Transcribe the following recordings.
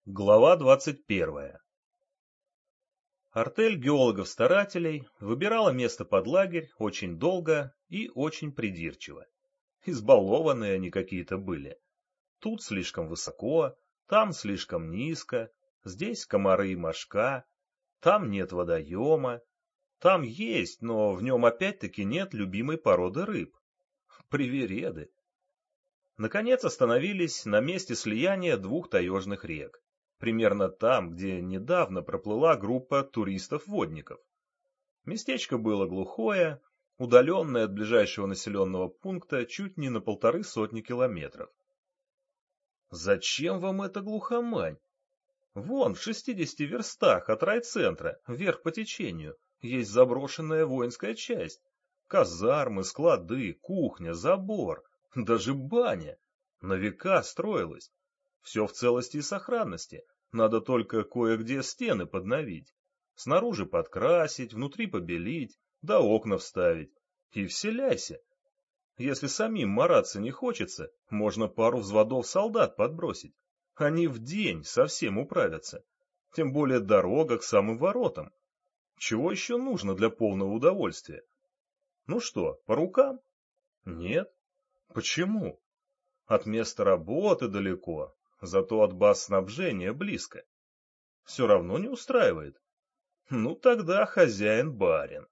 Глава 21. Артель геологов-старателей выбирала место под лагерь очень долго и очень придирчиво. Избалованные они какие-то были. Тут слишком высоко, там слишком низко, здесь комары и мошка, там нет водоема, там есть, но в нем опять-таки нет любимой породы рыб. Привереды. Наконец остановились на месте слияния двух таежных рек. Примерно там, где недавно проплыла группа туристов-водников. Местечко было глухое, удаленное от ближайшего населенного пункта чуть не на 1,5 километров. Зачем вам эта глухомань? Вон, в 60 верстах от райцентра, вверх по течению, есть заброшенная воинская часть. Казармы, склады, кухня, забор, даже баня. На века строилась. Все в целости и сохранности. Надо только кое-где стены подновить. Снаружи подкрасить, внутри побелить, да окна вставить. И вселяйся. Если самим мараться не хочется, можно пару взводов солдат подбросить. Они в день совсем управятся. Тем более дорога к самым воротам. Чего еще нужно для полного удовольствия? Ну что, по рукам? Нет. Почему? От места работы далеко, зато от баз снабжения близко. Все равно не устраивает. Ну тогда хозяин-барин.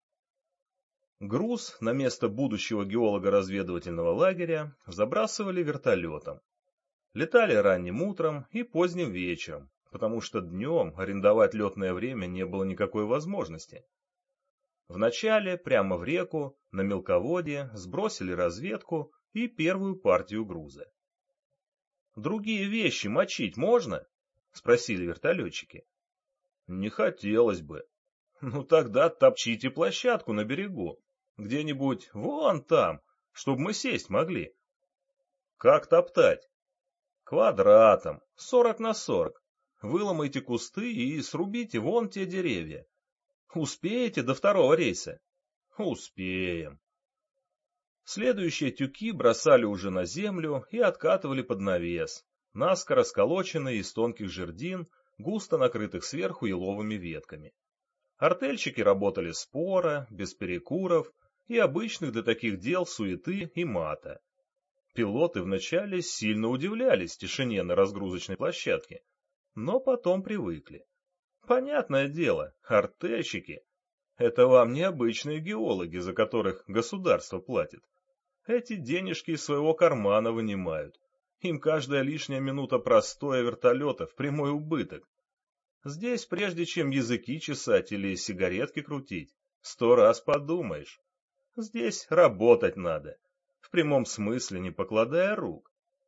Груз на место будущего геолого-разведывательного лагеря забрасывали вертолетом. Летали ранним утром и поздним вечером, потому что днем арендовать летное время не было никакой возможности. Вначале прямо в реку, на мелководье, сбросили разведку и первую партию груза. «Другие вещи мочить можно?» — спросили вертолетчики. «Не хотелось бы. Ну тогда топчите площадку на берегу, где-нибудь вон там, чтобы мы сесть могли». «Как топтать?» «Квадратом, 40 на 40. Выломайте кусты и срубите вон те деревья. Успеете до второго рейса?» «Успеем». Следующие тюки бросали уже на землю и откатывали под навес, наскоро сколоченные из тонких жердин, густо накрытых сверху еловыми ветками. Артельщики работали споро, без перекуров и обычных для таких дел суеты и мата. Пилоты вначале сильно удивлялись тишине на разгрузочной площадке, но потом привыкли. Понятное дело, артельщики — это вам не обычные геологи, за которых государство платит. Эти денежки из своего кармана вынимают. Им каждая лишняя минута простоя вертолета в прямой убыток. Здесь, прежде чем языки чесать или сигаретки крутить, 100 раз подумаешь. Здесь работать надо, в прямом смысле не покладая рук.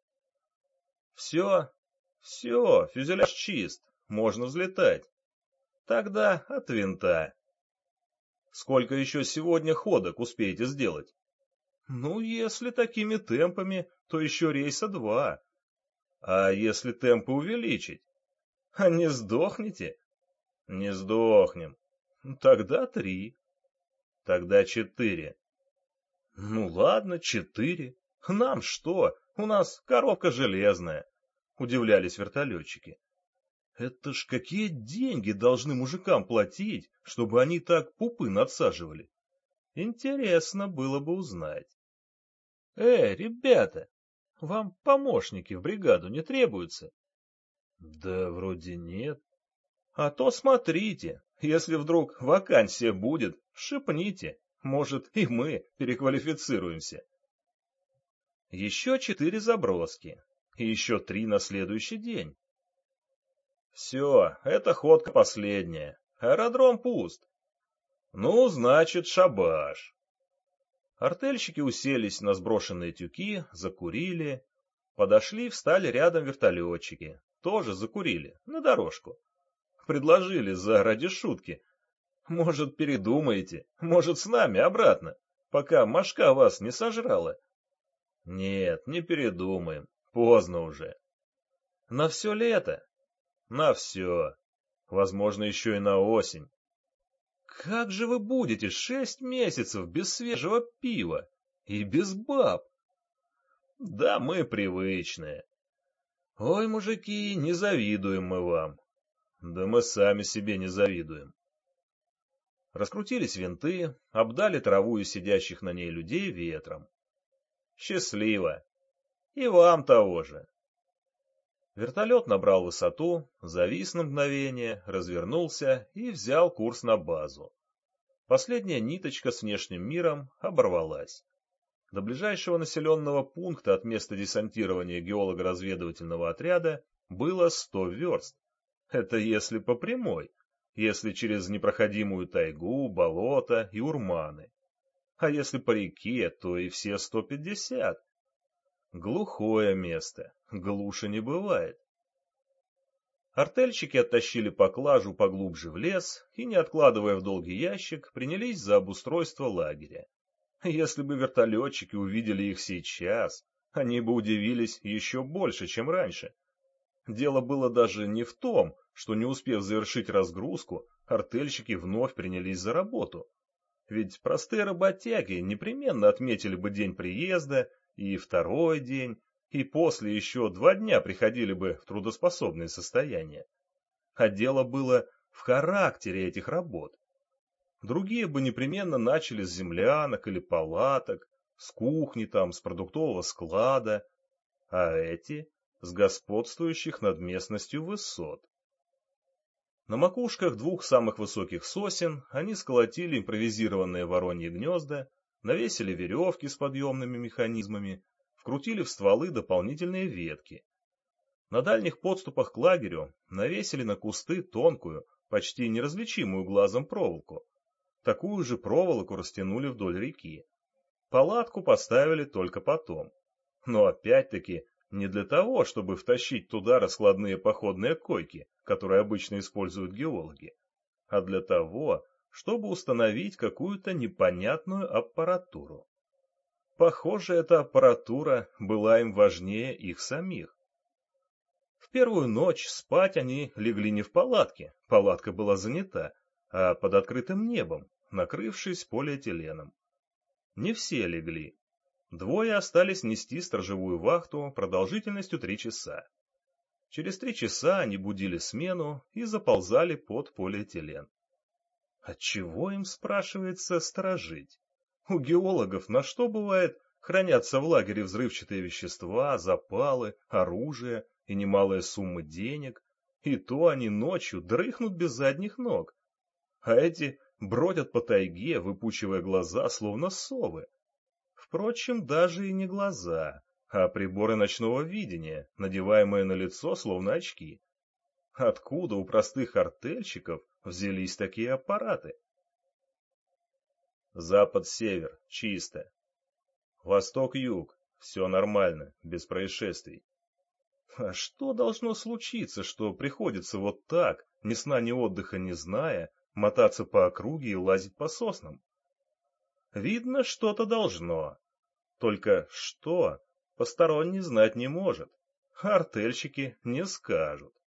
Все, фюзеляж чист, можно взлетать. Тогда от винта. Сколько еще сегодня ходок успеете сделать? Ну, если такими темпами, то еще рейса 2. А если темпы увеличить? А не сдохнете? Не сдохнем. Тогда 3. Тогда 4. Ну ладно, 4. Нам что? У нас коробка железная. Удивлялись вертолетчики. Это ж какие деньги должны мужикам платить, чтобы они так пупы надсаживали? Интересно было бы узнать. Ребята, вам помощники в бригаду не требуются? Да вроде нет. А то смотрите, если вдруг вакансия будет, шепните, может и мы переквалифицируемся. Еще 4 заброски, и еще 3 на следующий день. Все, эта ходка последняя, аэродром пуст. Ну, значит, шабаш. Артельщики уселись на сброшенные тюки, закурили. Подошли, встали рядом вертолетчики. Тоже закурили, на дорожку. Предложили ради шутки. Может, передумаете, может, с нами обратно, пока мошка вас не сожрала? Нет, не передумаем, поздно уже. На все лето? На все. Возможно, еще и на осень. Как же вы будете 6 месяцев без свежего пива и без баб? Да мы привычные. Ой, мужики, не завидуем мы вам. Да мы сами себе не завидуем. Раскрутились винты, обдали траву и сидящих на ней людей ветром. Счастливо. И вам того же. Вертолет набрал высоту, завис на мгновение, развернулся и взял курс на базу. Последняя ниточка с внешним миром оборвалась. До ближайшего населенного пункта от места десантирования геолого-разведывательного отряда было 100 верст. Это если по прямой, если через непроходимую тайгу, болота и урманы. А если по реке, то и все 150. Глухое место, глуше не бывает. Артельщики оттащили поклажу поглубже в лес и, не откладывая в долгий ящик, принялись за обустройство лагеря. Если бы вертолетчики увидели их сейчас, они бы удивились еще больше, чем раньше. Дело было даже не в том, что, не успев завершить разгрузку, артельщики вновь принялись за работу. Ведь простые работяги непременно отметили бы день приезда, и второй день, и после еще 2 дня приходили бы в трудоспособное состояние. А дело было в характере этих работ. Другие бы непременно начали с землянок или палаток, с кухни там, с продуктового склада, а эти — с господствующих над местностью высот. На макушках 2 самых высоких сосен они сколотили импровизированные вороньи гнезда, навесили веревки с подъемными механизмами, вкрутили в стволы дополнительные ветки. На дальних подступах к лагерю навесили на кусты тонкую, почти неразличимую глазом проволоку. Такую же проволоку растянули вдоль реки. Палатку поставили только потом. Но опять-таки не для того, чтобы втащить туда раскладные походные койки, которые обычно используют геологи, а для того, чтобы установить какую-то непонятную аппаратуру. Похоже, эта аппаратура была им важнее их самих. В первую ночь спать они легли не в палатке, палатка была занята, а под открытым небом, накрывшись полиэтиленом. Не все легли. 2 остались нести сторожевую вахту продолжительностью 3 часа. Через 3 часа они будили смену и заползали под полиэтилен. Отчего им, спрашивается, сторожить? У геологов на что, бывает, хранятся в лагере взрывчатые вещества, запалы, оружие и немалые суммы денег, и то они ночью дрыхнут без задних ног. А эти бродят по тайге, выпучивая глаза, словно совы. Впрочем, даже и не глаза, а приборы ночного видения, надеваемые на лицо, словно очки. Откуда у простых артельщиков взялись такие аппараты? Запад-север, чисто. Восток-юг, все нормально, без происшествий. А что должно случиться, что приходится вот так, ни сна ни отдыха не зная, мотаться по округе и лазить по соснам? Видно, что-то должно. Только что посторонний знать не может, а артельщики не скажут.